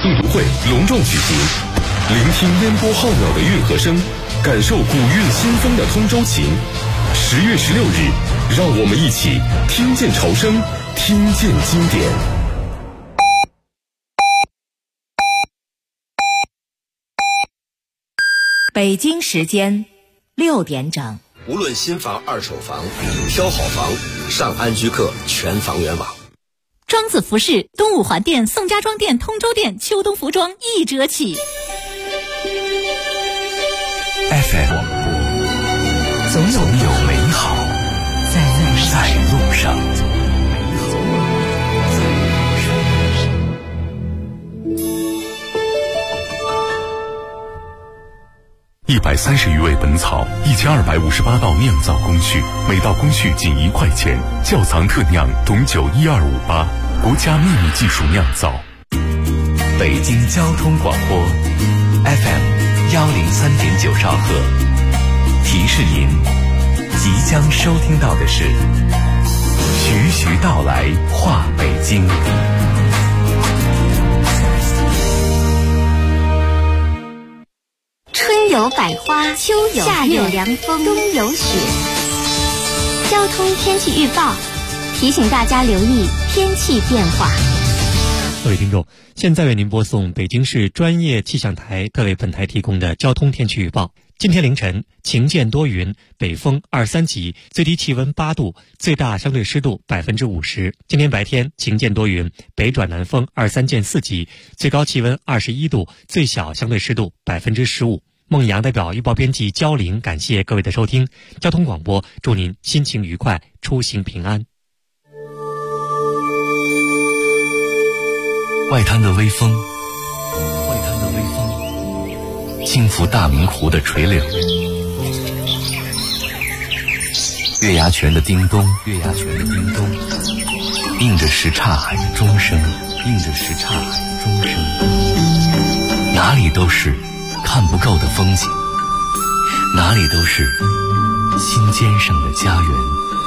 诵读会隆重举行，聆听烟波浩渺的运河声，感受古韵新风的通州情。10月16日，让我们一起听见潮声，听见经典。 北京时间6点整。 无论新房、二手房，挑好房，上安居客全房源网。 庄子服饰东五环店、宋家庄店、通州店秋冬服装1折起。 FM 广播，总有美好在路上。130余味本草，1258道酿造工序，每道工序仅1块钱。窖藏特酿董酒12588，国家秘密技术酿造。北京交通广播 FM 103.9兆赫，提示您即将收听到的是徐徐道来话北京。 春有百花，秋有夏有凉风，冬有雪。交通天气预报提醒大家留意天气变化。 各位听众，现在为您播送北京市专业气象台特为本台提供的交通天气预报。今天凌晨晴间多云，北风2、3级，最低气温8度，最大相对湿度50%。今天白天晴间多云，北转南风2、3见4级，最高气温21度，最小相对湿度15%。孟阳代表预报编辑焦玲，感谢各位的收听。交通广播祝您心情愉快，出行平安。 外滩的微风轻拂大明湖的垂柳，月牙泉的叮咚，映着什刹海的钟声，哪里都是看不够的风景，哪里都是心尖上的家园。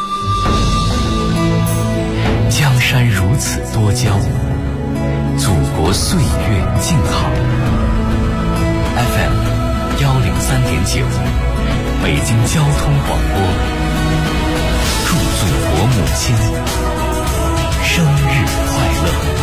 江山如此多娇，祖国岁月静好。FM 103.9，北京交通广播，祝祖国母亲生日快乐。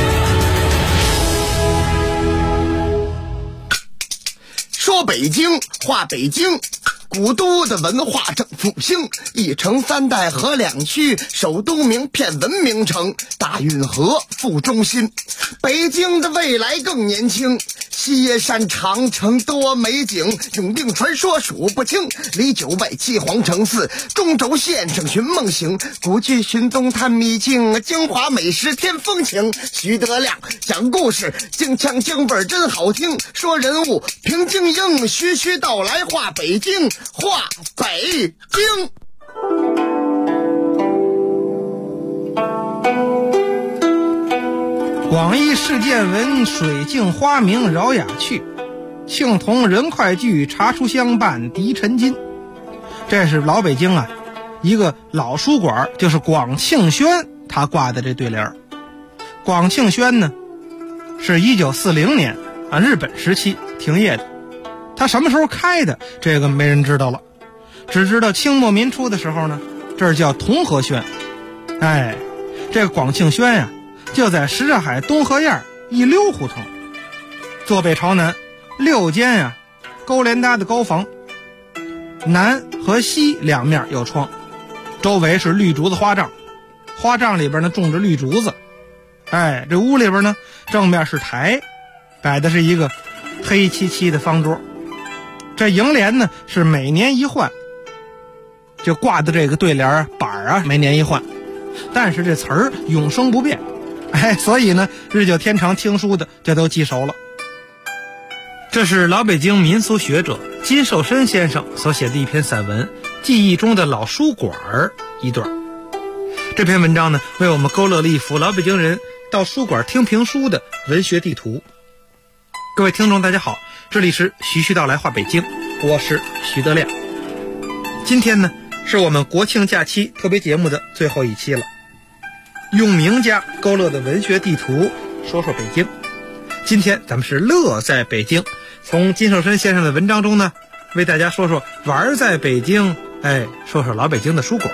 说北京，话北京，古都的文化正复兴，一城3代合2区，首都名片文明城，大运河副中心。北京的未来更年轻，西山长城多美景，永定传说数不清，离9外7皇城4，中轴线上寻梦行，古剧寻踪探秘境，京华美食添风情。徐德亮讲故事，京腔京味真好听，说人物评京英，徐徐道来话北京，话北京。 广义世见闻，水镜花明饶雅趣，庆同人快聚，茶书相伴敌陈金。这是老北京啊一个老书馆，就是广庆轩他挂的这对联。广庆轩呢是1940年日本时期停业的，他什么时候开的这个没人知道了，只知道清末民初的时候呢，这儿叫同和轩。这个广庆轩呀就在什刹海东河沿一溜胡同，坐北朝南，6间勾连搭的高房，南和西两面有窗，周围是绿竹子花帐，花帐里边呢种着绿竹子。这屋里边呢正面是台，摆的是一个黑漆漆的方桌，这楹联呢是每年一换，就挂的这个对联板每年一换，但是这词儿永生不变。所以呢日久天长，听书的这都记熟了。这是老北京民俗学者金寿申先生所写的一篇散文《记忆中的老书馆》一段。这篇文章呢为我们勾勒了一幅老北京人到书馆听评书的文学地图。各位听众大家好，这里是徐徐道来话北京，我是徐德亮。今天呢是我们国庆假期特别节目的最后一期了，用名家勾勒的文学地图说说北京。 今天咱们是乐在北京，从金寿申先生的文章中呢，为大家说说玩在北京，说说老北京的书馆。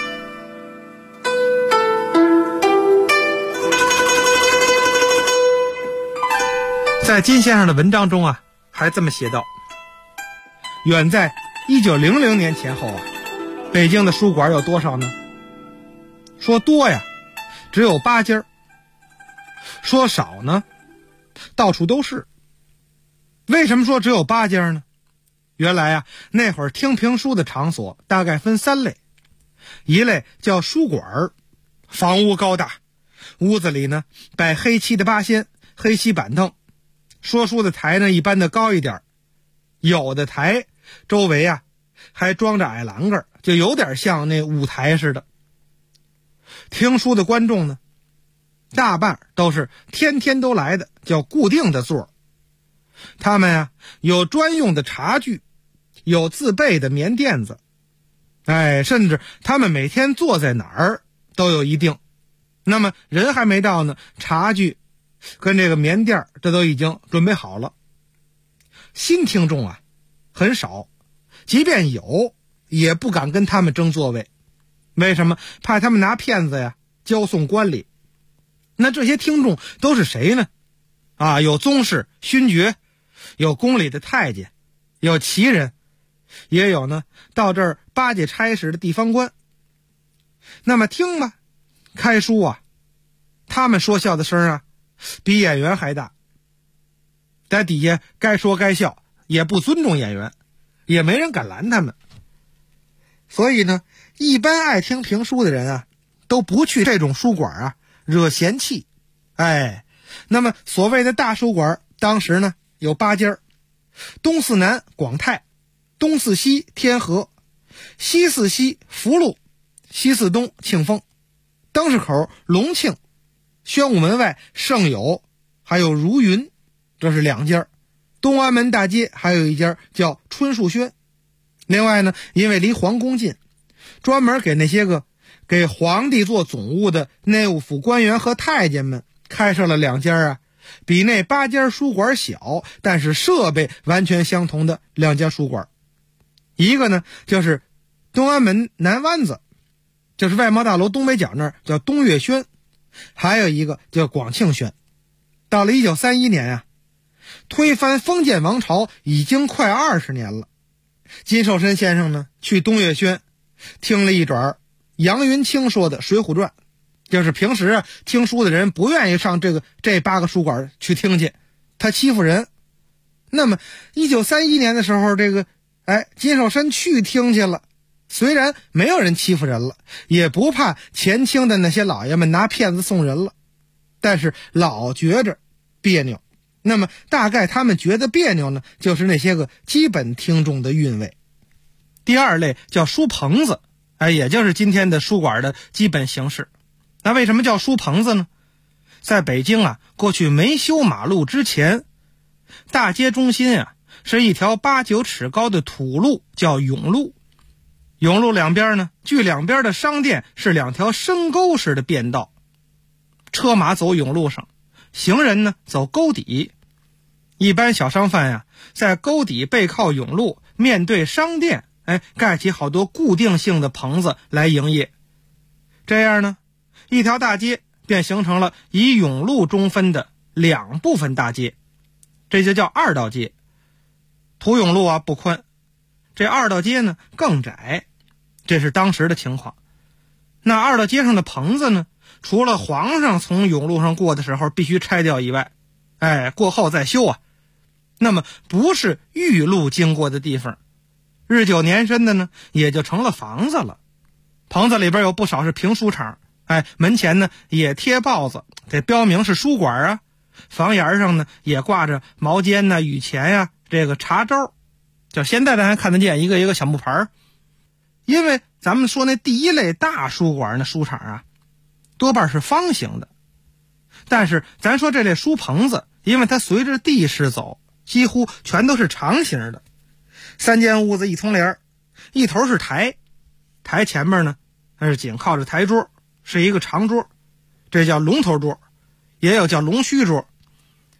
在金先生的文章中啊，还这么写道：远在1900年前后啊，北京的书馆有多少呢？说多呀，只有8家；说少呢，到处都是。为什么说只有8家呢？原来啊，那会儿听评书的场所大概分3类，一类叫书馆，房屋高大，屋子里呢摆黑漆的八仙、黑漆板凳，说书的台呢一般的高一点，有的台周围啊还装着矮栏杆，就有点像那舞台似的。听书的观众呢，大半都是天天都来的，叫固定的座。他们啊有专用的茶具，有自备的棉垫子，甚至他们每天坐在哪儿都有一定。那么人还没到呢，茶具跟这个棉垫这都已经准备好了。新听众啊很少，即便有也不敢跟他们争座位。为什么？怕他们拿骗子呀交送官里。那这些听众都是谁呢？有宗室勋爵，有宫里的太监，有旗人，也有呢到这儿巴结差事的地方官。那么听吧，开书啊，他们说笑的声啊比演员还大，在底下该说该笑，也不尊重演员，也没人敢拦他们。所以呢，一般爱听评书的人啊都不去这种书馆啊，惹嫌弃。那么所谓的大书馆当时呢有8家，东四南广泰，东四西天河，西四西福禄，西四东庆丰，灯市口隆庆，宣武门外盛友，还有如云，这是2家。东安门大街还有一家叫春树轩。另外呢，因为离皇宫近，专门给那些个给皇帝做总务的内务府官员和太监们开设了2家啊，比那8家书馆小，但是设备完全相同的2家书馆。一个呢就是东安门南湾子，就是外贸大楼东北角那儿叫东岳轩，还有一个叫广庆轩。到了1931年啊，推翻封建王朝已经快20年了。金寿申先生呢去东岳轩听了一转杨云清说的《水浒传》，就是平时啊听书的人不愿意上这8个书馆去听去，他欺负人。那么1931年的时候，金寿申去听去了，虽然没有人欺负人了，也不怕前清的那些老爷们拿骗子送人了，但是老觉着别扭。那么大概他们觉得别扭呢，就是那些个基本听众的韵味。第2类叫书棚子，也就是今天的书馆的基本形式。那为什么叫书棚子呢？在北京啊，过去没修马路之前，大街中心啊是一条8、9尺高的土路，叫甬路。甬路两边呢，距两边的商店是2条深沟式的便道，车马走甬路上，行人呢走沟底。一般小商贩呀，在沟底背靠甬路，面对商店，盖起好多固定性的棚子来营业。这样呢，一条大街便形成了以甬路中分的2部分大街，这就叫2道街。土甬路啊不宽，这2道街呢更窄，这是当时的情况。那2道街上的棚子呢，除了皇上从甬路上过的时候必须拆掉以外，过后再修啊。那么不是御路经过的地方，日久年深的呢，也就成了房子了。棚子里边有不少是评书场，门前呢也贴报子，这标明是书馆啊。房檐上呢也挂着毛尖呐、雨钱呀、这个茶招，就现在咱还看得见一个一个小木牌。因为咱们说那第1类大书馆那书场啊，多半是方形的，但是咱说这类书棚子，因为它随着地势走，几乎全都是长形的。3间屋子一重帘，一头是台，台前面呢那是紧靠着台桌，是一个长桌，这叫龙头桌，也有叫龙须桌。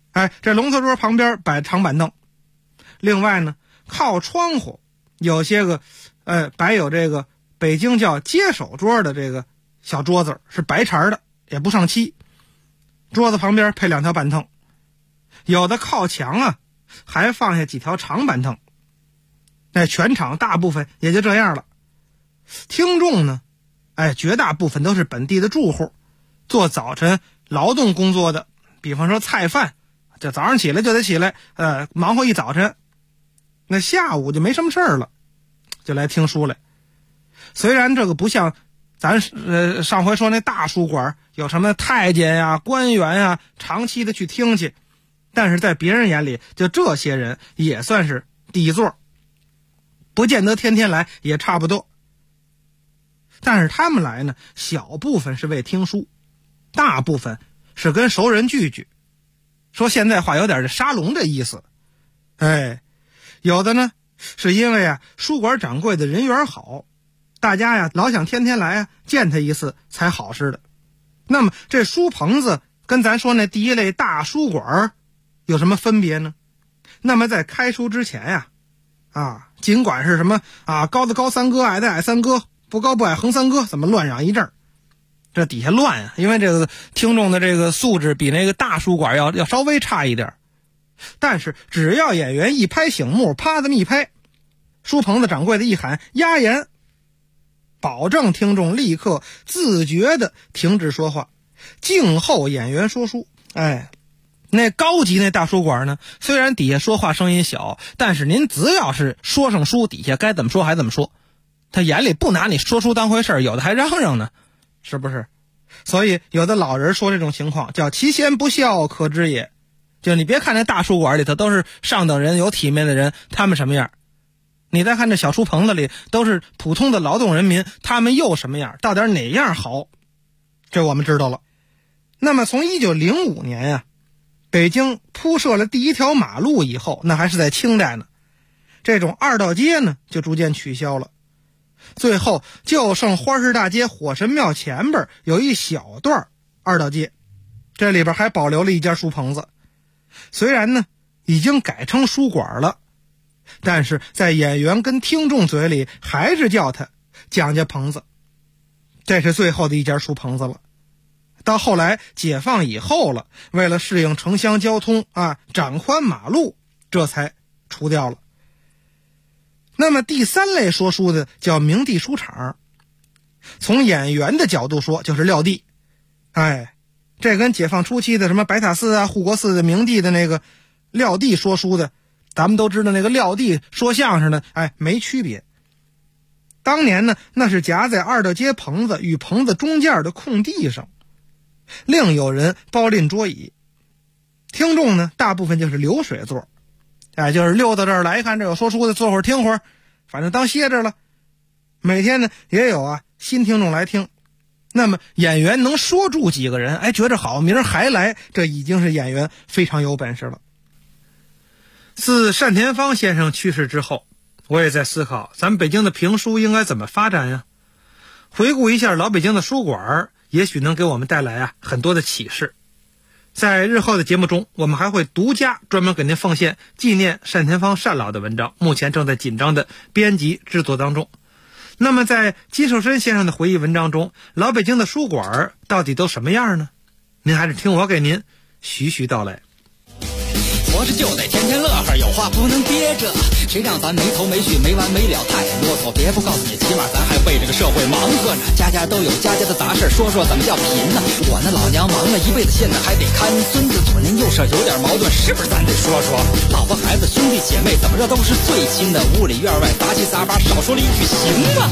这龙头桌旁边摆长板凳，另外呢，靠窗户有些个摆有这个北京叫接手桌的这个小桌子，是白茬的，也不上漆，桌子旁边配2条板凳，有的靠墙啊还放下几条长板凳。全场大部分也就这样了。听众呢，绝大部分都是本地的住户，做早晨劳动工作的，比方说菜贩，这早上起来就得起来，忙活一早晨，那下午就没什么事儿了，就来听书来。虽然这个不像咱上回说那大书馆有什么太监呀、官员呀长期的去听去，但是在别人眼里，就这些人也算是底座，不见得天天来，也差不多。但是他们来呢，小部分是为听书，大部分是跟熟人聚聚，说现在话有点这沙龙的意思。有的呢是因为书馆掌柜的人缘好，大家老想天天来见他一次才好似的。那么这书棚子跟咱说那第一类大书馆有什么分别呢？那么在开书之前尽管是什么高的高三哥，矮的矮三哥，不高不矮横三哥，怎么乱嚷一阵，这底下乱因为这个听众的这个素质比那个大书馆要稍微差一点。但是只要演员一拍醒目，啪这么一拍，书棚子掌柜的一喊压言，保证听众立刻自觉的停止说话，静候演员说书。那高级那大书馆呢，虽然底下说话声音小，但是您只要是说上书，底下该怎么说还怎么说，他眼里不拿你说书当回事，有的还嚷嚷呢，是不是？所以有的老人说这种情况叫其贤不肖可知也，就你别看那大书馆里头都是上等人有体面的人，他们什么样，你再看这小书棚子里都是普通的劳动人民，他们又什么样，到底哪样好，这我们知道了。那么从1905年北京铺设了第一条马路以后，那还是在清代呢，这种二道街呢就逐渐取消了，最后就剩花市大街火神庙前边有一小段二道街，这里边还保留了一家书棚子，虽然呢已经改成书馆了，但是在演员跟听众嘴里还是叫它蒋家棚子，这是最后的一家书棚子了。到后来解放以后了，为了适应城乡交通展宽马路，这才除掉了。那么第三类说书的叫明地书场，从演员的角度说就是撂地。这跟解放初期的什么白塔寺护国寺的明地的那个撂地说书的，咱们都知道那个撂地说相声的没区别。当年呢，那是夹在二道街棚子与棚子中间的空地上，另有人包赁桌椅，听众呢大部分就是流水座，就是溜到这儿来一看这有说书的，坐会儿听会儿，反正当歇着了。每天呢也有新听众来听，那么演员能说住几个人，觉着好，明儿还来，这已经是演员非常有本事了。自单田芳先生去世之后，我也在思考咱们北京的评书应该怎么发展呀。回顾一下老北京的书馆，也许能给我们带来很多的启示。在日后的节目中，我们还会独家专门给您奉献纪念单田芳单老的文章，目前正在紧张的编辑制作当中。那么在金寿申先生的回忆文章中，老北京的书馆到底都什么样呢？您还是听我给您徐徐道来。 活着就得天天乐呵，有话不能憋着，谁让咱没头没绪没完没了太啰嗦，别不告诉你，起码咱还为这个社会忙活呢，家家都有家家的杂事，说说怎么叫贫呢？我那老娘忙了一辈子，现在还得看孙子，左邻右舍有点矛盾，是不是咱得说说？老婆孩子兄弟姐妹怎么着都是最亲的，屋里院外杂七杂八，少说了一句行吗？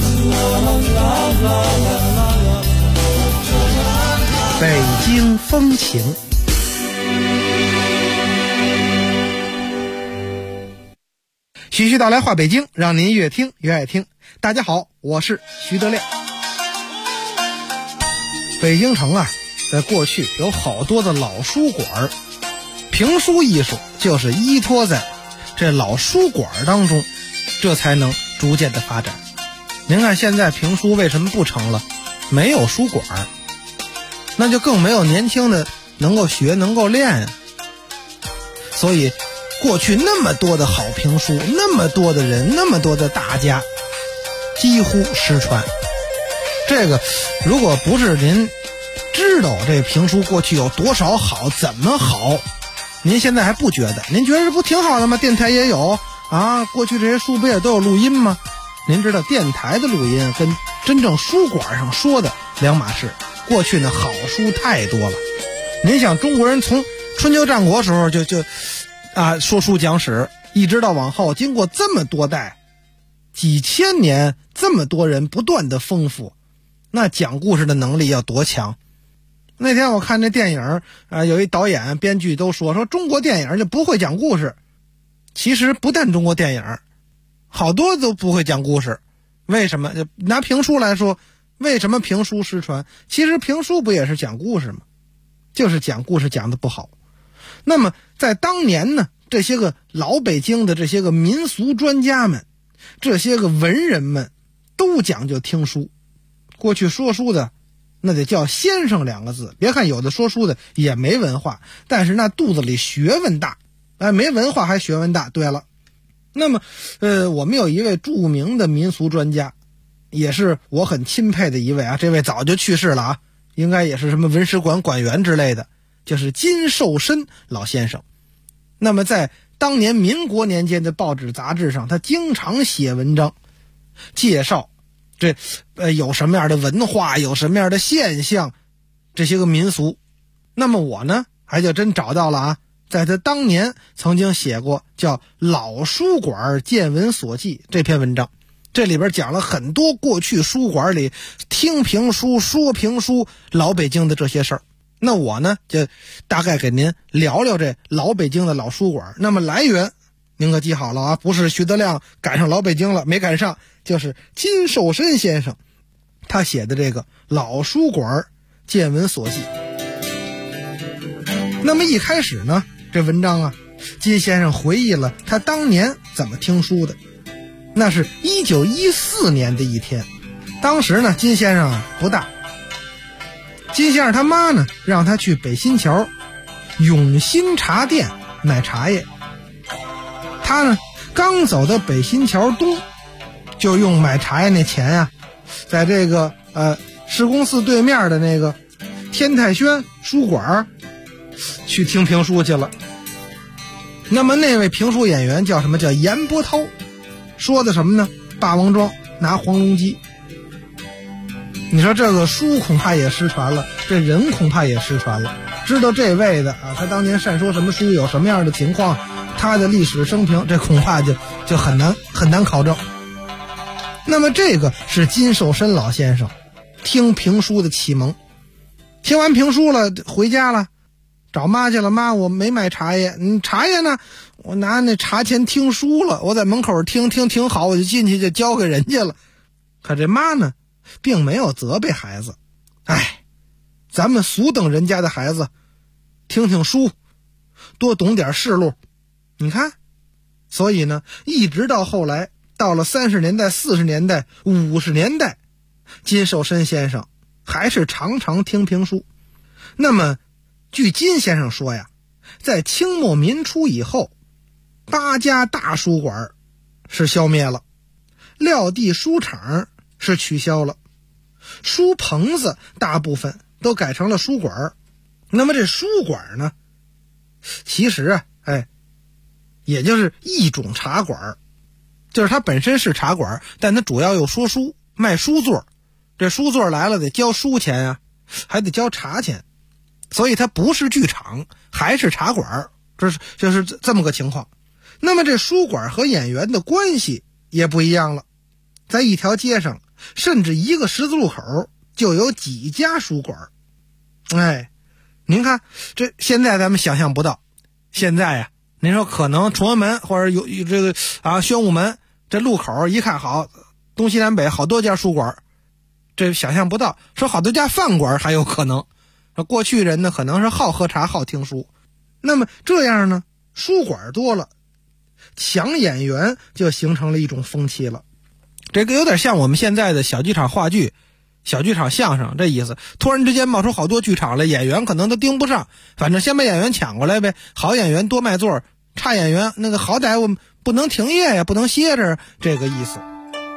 北京风情，徐徐道来话北京，让您越听越爱听。大家好，我是徐德亮。北京城在过去有好多的老书馆，评书艺术就是依托在这老书馆当中，这才能逐渐的发展。您看现在评书为什么不成了？没有书馆，那就更没有年轻的能够学能够练所以过去那么多的好评书，那么多的人，那么多的大家，几乎失传。这个如果不是您知道这评书过去有多少好，怎么好，您现在还不觉得？您觉得这不挺好的吗？电台也有啊，过去这些书不也都有录音吗？您知道电台的录音跟真正书馆上说的两码事。过去呢好书太多了，您想中国人从春秋战国时候就说书讲史，一直到往后经过这么多代几千年，这么多人不断的丰富，那讲故事的能力要多强。那天我看这电影有一导演编剧都说中国电影就不会讲故事。其实不但中国电影，好多都不会讲故事。为什么？就拿评书来说，为什么评书失传？其实评书不也是讲故事吗？就是讲故事讲得不好。那么在当年呢，这些个老北京的这些个民俗专家们，这些个文人们都讲究听书。过去说书的那得叫先生两个字，别看有的说书的也没文化，但是那肚子里学问大，没文化还学问大。对了，那么我们有一位著名的民俗专家，也是我很钦佩的一位这位早就去世了应该也是什么文史馆馆员之类的，就是金寿申老先生。那么在当年民国年间的报纸杂志上，他经常写文章介绍这有什么样的文化，有什么样的现象，这些个民俗。那么我呢还就真找到了在他当年曾经写过叫《老书馆见闻所记》这篇文章，这里边讲了很多过去书馆里听评书说评书老北京的这些事儿。那我呢就大概给您聊聊这老北京的老书馆。那么来源您可记好了不是徐德亮赶上老北京了，没赶上，就是金寿申先生他写的这个《老书馆见闻所记》。那么一开始呢，这文章金先生回忆了他当年怎么听书的。那是1914年的一天，当时呢金先生不大，金先生他妈呢让他去北新桥永新茶店买茶叶。他呢刚走到北新桥东，就用买茶叶那钱在这个市公寺对面的那个天泰轩书馆去听评书去了。那么那位评书演员叫什么？叫严波涛，说的什么呢？霸王庄拿黄龙鸡。你说这个书恐怕也失传了，这人恐怕也失传了。知道这位的他当年善说什么书，有什么样的情况，他的历史生平，这恐怕就很难考证。那么这个是金寿申老先生听评书的启蒙。听完评书了，回家了，找妈去了。妈，我没买茶叶，茶叶呢？我拿那茶钱听书了，我在门口听好，我就进去就交给人家了。可这妈呢并没有责备孩子，咱们俗等人家的孩子听听书，多懂点事路。你看，所以呢一直到后来，到了30年代、40年代、50年代，金寿申先生还是常常听评书。那么据金先生说在清末民初以后，8家大书馆是消灭了，撂地书场是取消了，书棚子大部分都改成了书馆。那么这书馆呢，其实也就是一种茶馆，就是它本身是茶馆，但它主要又说书，卖书座。这书座来了得交书钱还得交茶钱，所以它不是剧场，还是茶馆，就是这么个情况。那么这书馆和演员的关系也不一样了，在一条街上，甚至一个十字路口就有几家书馆。您看这现在咱们想象不到，现在您说可能崇文门或者有这个宣武门这路口一看，好，东西南北好多家书馆，这想象不到。说好多家饭馆还有可能，说过去人呢可能是好喝茶好听书。那么这样呢，书馆多了，抢演员就形成了一种风气了。这个有点像我们现在的小剧场话剧、小剧场相声这意思，突然之间冒出好多剧场来，演员可能都盯不上，反正先把演员抢过来呗，好演员多卖座， 差演员，那个好歹我们不能停业呀，不能歇着，这个意思。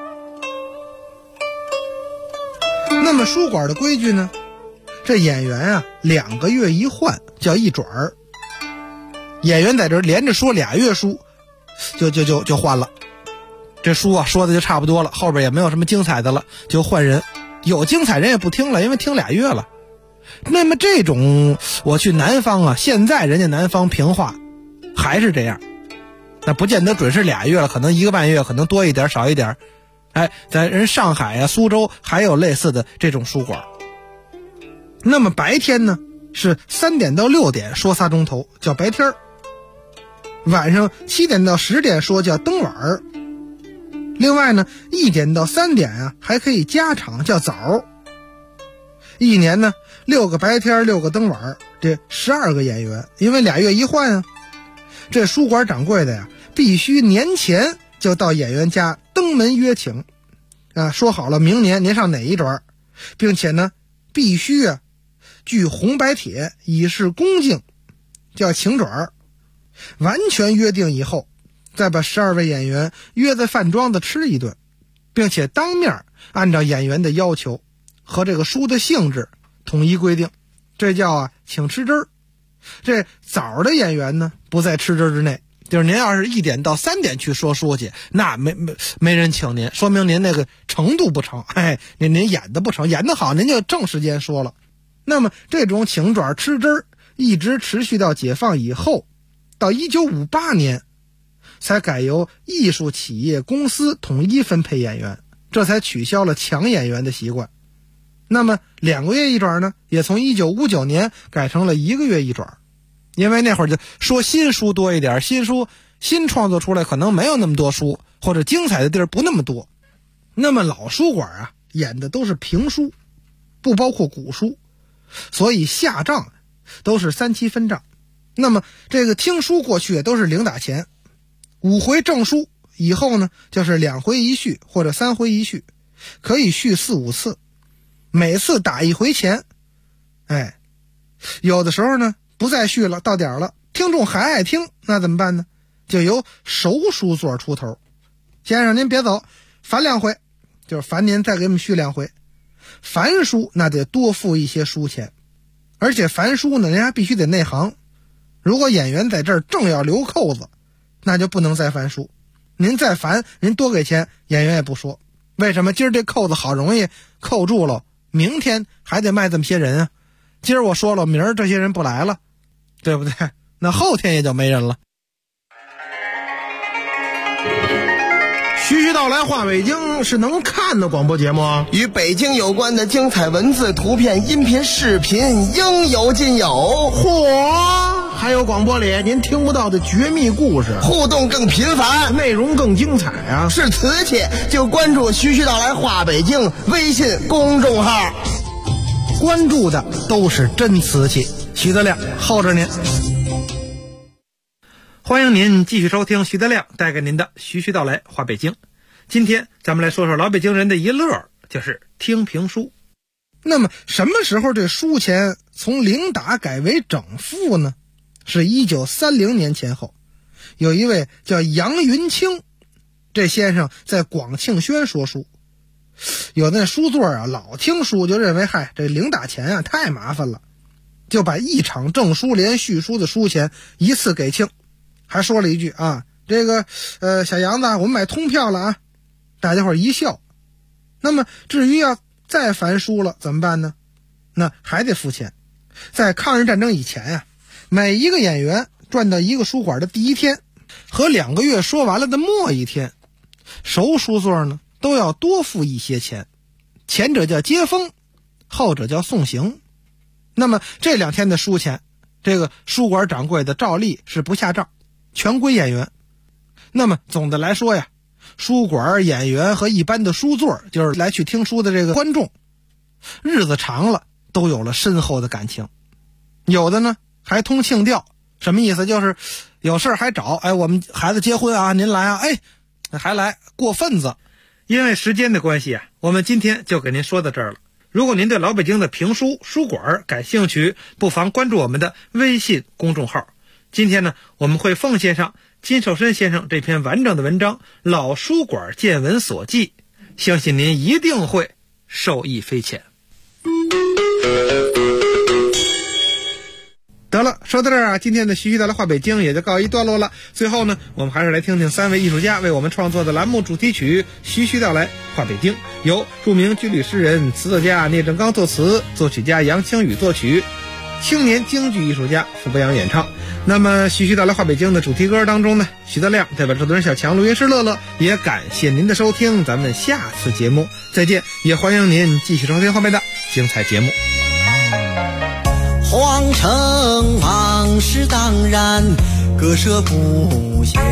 那么书馆的规矩呢，这演员啊2个月一换，叫一转儿。演员在这连着说2月书，就换了。这书啊说的就差不多了，后边也没有什么精彩的了，就换人。有精彩人也不听了，因为听2月了。那么这种我去南方啊，现在人家南方评话还是这样，那不见得准是2月了，可能1个半月，可能多一点少一点。在人上海啊、苏州还有类似的这种书馆。那么白天呢是3点到6点说3钟头，叫白天；晚上7点到10点说叫灯晚儿。另外呢1点到3点啊还可以加场，叫早。一年呢6个白天6个灯晚，这12个演员，因为2月一换啊。这书馆掌柜的呀必须年前就到演员家登门约请啊，说好了明年您上哪一转，并且呢必须啊具红白帖以示恭敬，叫请转。完全约定以后，再把12位演员约在饭庄子吃一顿，并且当面按照演员的要求和这个书的性质统一规定，这叫啊请吃汁儿。这早的演员呢不在吃汁之内，就是您要是1点到3点去说书去，那没人请您，说明您那个程度不成，您演的不成，演得好您就正时间说了。那么这种请转吃汁儿一直持续到解放以后，到1958年才改由艺术企业公司统一分配演员，这才取消了抢演员的习惯。那么2个月一转呢，也从1959年改成了1个月一转，因为那会儿就说新书多一点，新书新创作出来可能没有那么多书，或者精彩的地儿不那么多。那么老书馆啊演的都是评书，不包括古书，所以下账都是3期分账。那么这个听书过去都是零打钱，5回正书以后呢就是2回一续或者3回一续，可以续4、5次，每次打1回钱。有的时候呢不再续了，到点了听众还爱听，那怎么办呢？就由熟书座出头，先生您别走，烦2回，就是烦您再给我们续2回。繁书那得多付一些书钱，而且繁书呢人家必须得内行，如果演员在这儿正要留扣子，那就不能再繁书。您再繁您多给钱，演员也不说。为什么？今儿这扣子好容易扣住了，明天还得卖这么些人啊。今儿我说了，明儿这些人不来了，对不对？那后天也就没人了。 徐徐道来话北京是能看的广播节目啊， 与北京有关的精彩文字、图片、音频、视频应有尽有。 嚯！还有广播里您听不到的绝密故事， 互动更频繁， 内容更精彩啊！ 是瓷器就关注徐徐道来话北京微信公众号， 关注的都是真瓷器。徐德亮候着您。欢迎您继续收听徐德亮带给您的徐徐道来话北京。今天咱们来说说老北京人的一乐，就是听评书。那么什么时候这书钱从零打改为整付呢？是1930年前后，有一位叫杨云清，这先生在广庆轩说书。有那书座啊老听书，就认为这零打钱啊太麻烦了，就把一场正书连续书的书钱一次给清，还说了一句啊，这个小杨子我们买通票了啊。大家伙一笑。那么至于要再繁书了怎么办呢？那还得付钱。在抗日战争以前啊，每一个演员转到一个书馆的第一天和2个月说完了的末一天，熟书座呢都要多付一些钱，前者叫接风，后者叫送行。那么这2天的书钱，这个书馆掌柜的照例是不下账，全归演员。那么总的来说呀，书馆演员和一般的书座，就是来去听书的这个观众，日子长了都有了深厚的感情。有的呢还通庆调，什么意思？就是有事还找，我们孩子结婚啊，您来啊，还来过份子。因为时间的关系啊，我们今天就给您说到这儿了。如果您对老北京的评书书馆感兴趣，不妨关注我们的微信公众号今天呢，我们会奉献上金守申先生这篇完整的文章《老书馆见闻所记》，相信您一定会受益匪浅。得了，说到这儿啊，今天的徐徐道来话北京也就告一段落了。最后呢，我们还是来听听3位艺术家为我们创作的栏目主题曲《徐徐道来话北京》，由著名军旅诗人、词作家聂正刚作词，作曲家杨清宇作曲，青年京剧艺术家傅博阳演唱。那么徐徐道来话北京的主题歌当中呢，徐德亮代表制作人小强、录音师乐乐，也感谢您的收听，咱们下次节目再见，也欢迎您继续收听后面的精彩节目。 皇城往事当然割舍不下，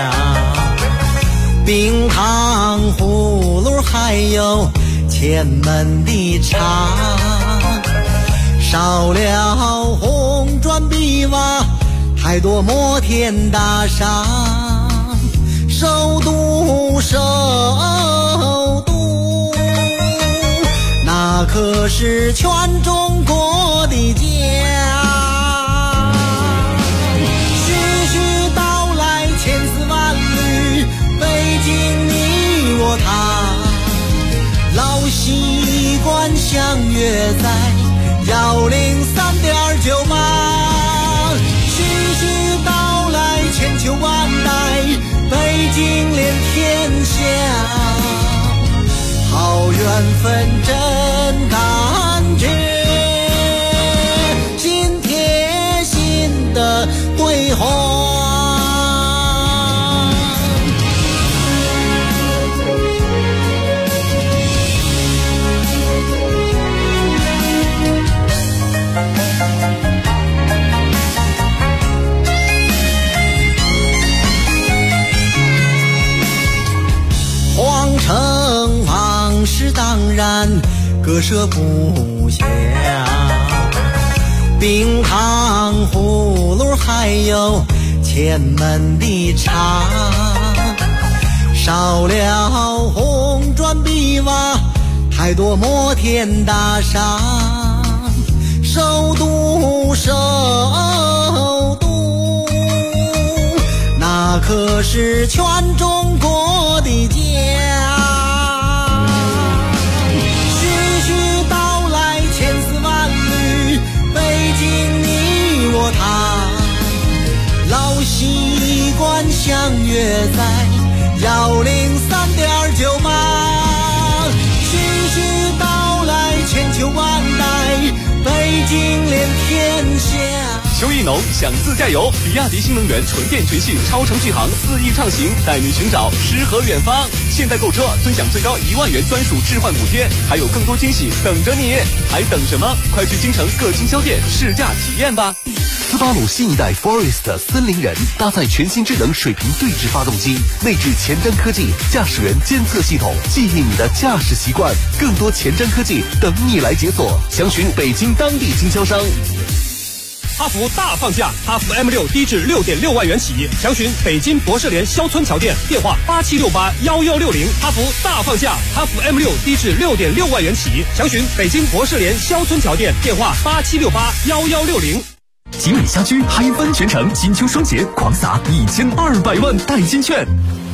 冰糖葫芦还有前门的茶，少了红砖碧瓦，太多摩天大厦，首都首都，那可是全中国的家。徐徐道来千丝万缕，北京你我他，老习惯相约在103.98。千秋万代，北京连天下，好缘分真感觉，心贴心的对话。城往事当然割舍不下，冰糖葫芦还有前门的茶，少了红砖碧瓦，太多摩天大厦，首都首都，那可是全中国的家。习惯相约在103.98，徐徐道来千秋万代，北京连天下。 秋意浓，想自驾游，比亚迪新能源纯电全系超长续航4翼畅行，带你寻找诗和远方。现在购车尊享最高1万元专属置换补贴，还有更多惊喜等着你，还等什么？快去京城各经销店试驾体验吧。 斯巴鲁新一代 Forest 森林人搭载全新智能水平对置发动机，内置前瞻科技驾驶员监测系统，记忆你的驾驶习惯。更多前瞻科技等你来解锁，详询北京当地经销商。 哈弗大放价，哈弗 M6 低至6.6万元起，详询北京博士联肖村桥店，电话87681160。哈弗大放价，哈弗 M6 低至6.6万元起，详询北京博士联肖村桥店，电话87681160。 集美家居嗨翻全城，金秋双节狂撒1200万代金券。